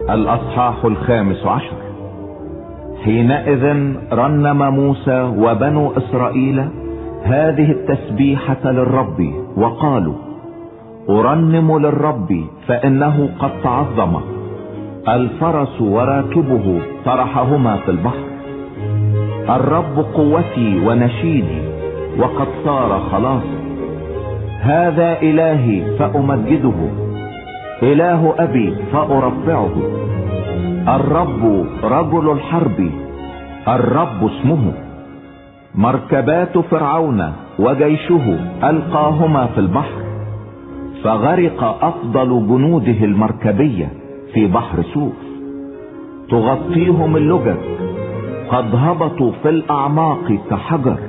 الأصحاح 15. حينئذ رنم موسى وبنو إسرائيل هذه التسبيحة للرب وقالوا: أرنم للرب فإنه قد تعظم، الفرس وراكبه طرحهما في البحر. الرب قوتي ونشيدي وقد صار خلاصي. هذا إلهي فأمجده، إله أبي فأرفعه. الرب رجل الحرب، الرب اسمه. مركبات فرعون وجيشه ألقاهما في البحر، فغرق أفضل جنوده المركبية في بحر سوف. تغطيهم اللجج، قد هبطوا في الأعماق كحجر.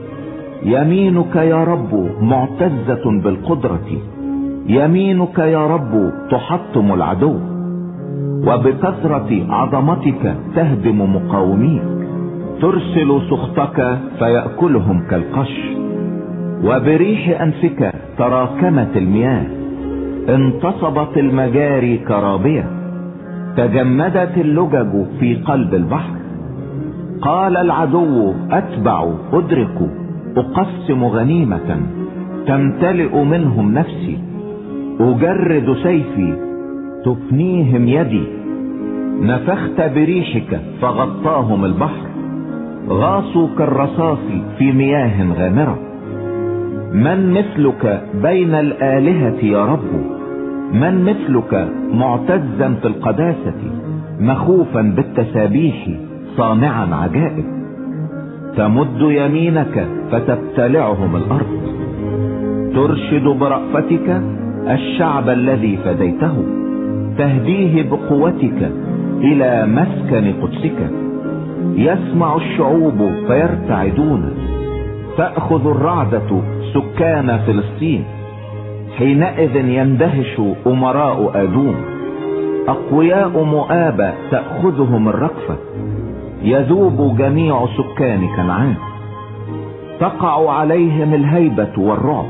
يمينك يا رب معتزة بالقدرة، يمينك يا رب تحطم العدو. وبكثرة عظمتك تهدم مقاوميك، ترسل سخطك فيأكلهم كالقش. وبريح أنفك تراكمت المياه، انتصبت المجاري كرابية، تجمدت اللجج في قلب البحر. قال العدو: أتبع أدرك، أقسم غنيمة، تمتلئ منهم نفسي. أجرد سيفي، تفنيهم يدي. نفخت بريحك فغطاهم البحر، غاصوا كالرصاص في مياه غامرة. من مثلك بين الآلهة يا رب؟ من مثلك معتزا في القداسة، مخوفا بالتسابيح، صانعا عجائب؟ تمد يمينك فتبتلعهم الأرض، ترشد برأفتك الشعب الذي فديته، تهديه بقوتك إلى مسكن قدسك. يسمع الشعوب فيرتعدون، تأخذ الرعدة سكان فلسطين. حينئذ يندهش أمراء آدوم، أقوياء مؤاب تأخذهم الركفة. يذوب جميع سكان كنعان، تقع عليهم الهيبة والرعب.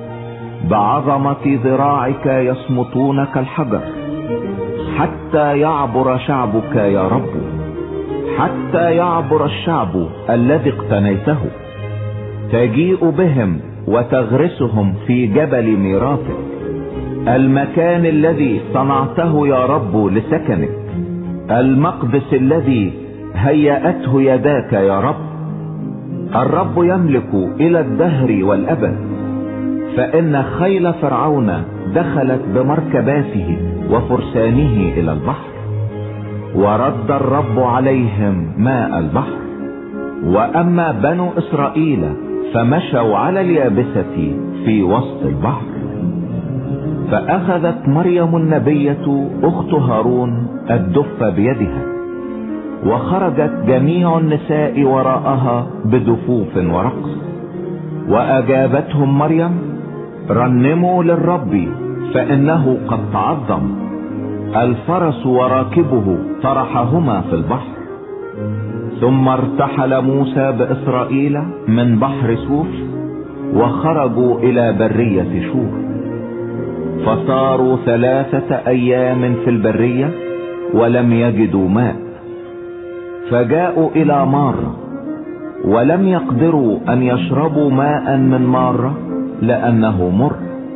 بعظمة ذراعك يصمتون كالحجر، حتى يعبر شعبك يا رب، حتى يعبر الشعب الذي اقتنيته. تجيء بهم وتغرسهم في جبل ميراثك، المكان الذي صنعته يا رب لسكنك، المقدس الذي هيأته يداك يا رب. الرب يملك إلى الدهر والأبد، فإن خيل فرعون دخلت بمركباته وفرسانه إلى البحر، ورد الرب عليهم ماء البحر. وأما بنو إسرائيل فمشوا على اليابسة في وسط البحر. فأخذت مريم النبية أخت هارون الدف بيدها، وخرجت جميع النساء وراءها بدفوف ورقص. وأجابتهم مريم: رنموا للرب فإنه قد تعظم، الفرس وراكبه طرحهما في البحر. ثم ارتحل موسى بإسرائيل من بحر سوف، وخرجوا إلى برية شور. فصاروا 3 أيام في البرية ولم يجدوا ماء، فجاءوا إلى مارة، ولم يقدروا أن يشربوا ماء من مارة لأنه مر،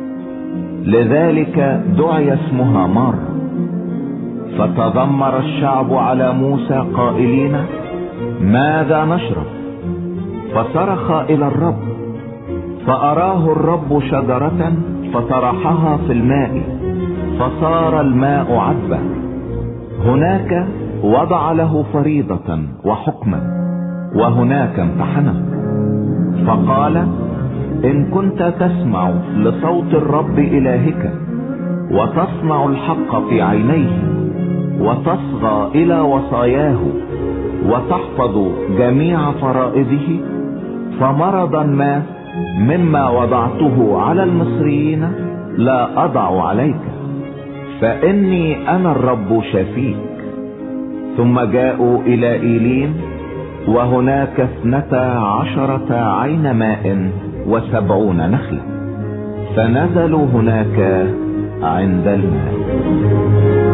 لذلك دعي اسمها مارة. فتذمر الشعب على موسى قائلين: ماذا نشرب؟ فصرخ إلى الرب، فأراه الرب شجرة فطرحها في الماء، فصار الماء عذبا. هناك وضع له فريضة وحكما، وهناك امتحنه. فقال: إن كنت تسمع لصوت الرب إلهك، وتصنع الحق في عينيه، وتصغى إلى وصاياه، وتحفظ جميع فرائضه، فمرضا ما مما وضعته على المصريين لا أضع عليك، فإني أنا الرب شافيك. ثم جاءوا إلى إيليم، وهناك 12 عين ماء و70 نخلة، فنزلوا هناك عند الماء.